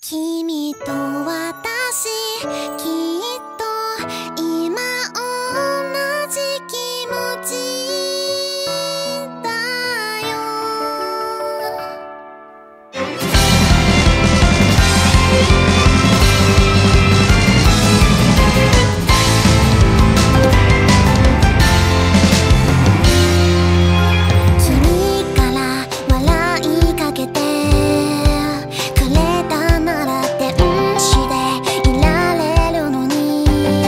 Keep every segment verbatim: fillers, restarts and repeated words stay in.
君と私きっと今同じ気持ちだよ。君から笑いかけてくれたなら天使でいられるのに、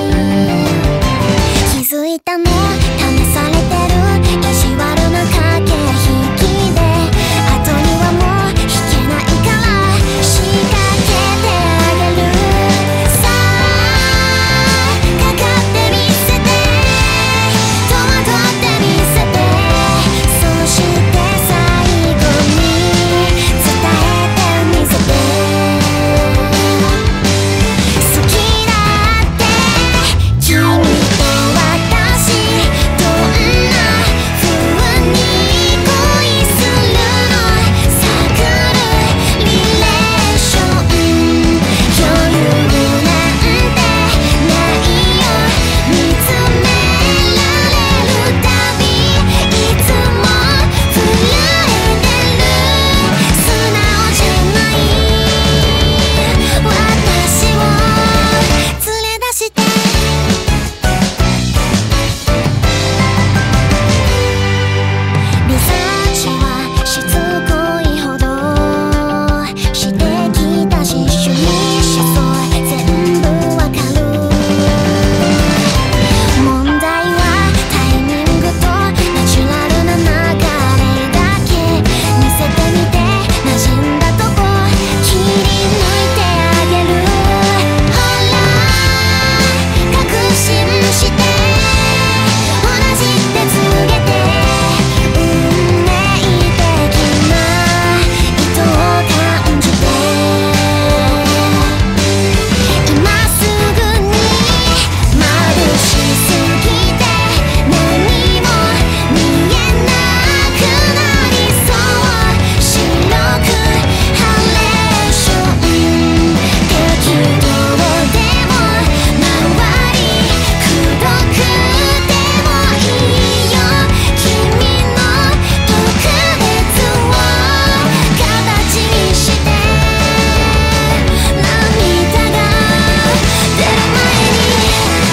気づいたの試されてる意地悪な駆け引きで、後にはもう引けないから仕掛けてあげる。さあかかってみせて、戸惑ってみせて、そして最後に伝えてみせて、好きだって君と私どんな風に恋するの、探るリレーション、余裕なんてないよ。見つめられるたびいつも震えてる。素直じゃない私を連れ出して、リサーチはしつこいほどしてきたし、趣味思想全部わかる。問題はタイミングとナチュラルな流れだけ。見せてみて馴染んだとこ切り抜いてあげる。ほら確信して同じって告げて、運命的な意図を感じて、今すぐに眩しすぎて何も見えなくなりそう。白くハレーション適当でも周りくどくてもいいよ。君の特別を形にして涙が出る前に、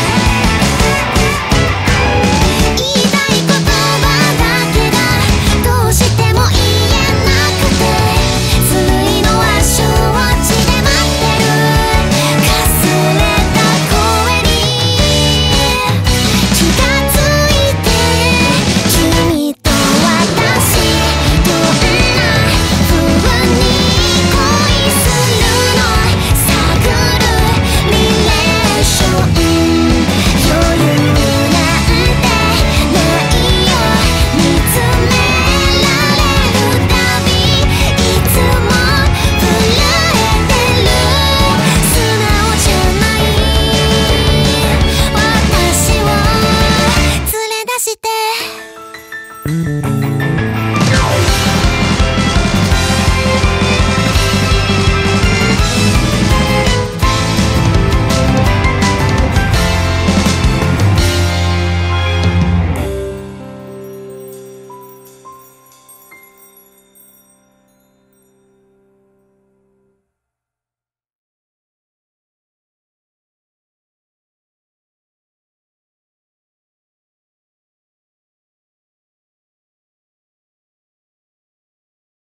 言いたい言葉だけがどうしても言えなくて、ずるいのは承知で待ってる。かすれた声に気がついて、君と私どんな風に恋するの、探るリレーション、余裕なんてないよ。見つめられるたびいつも震えてる。素直じゃない私を連れ出して。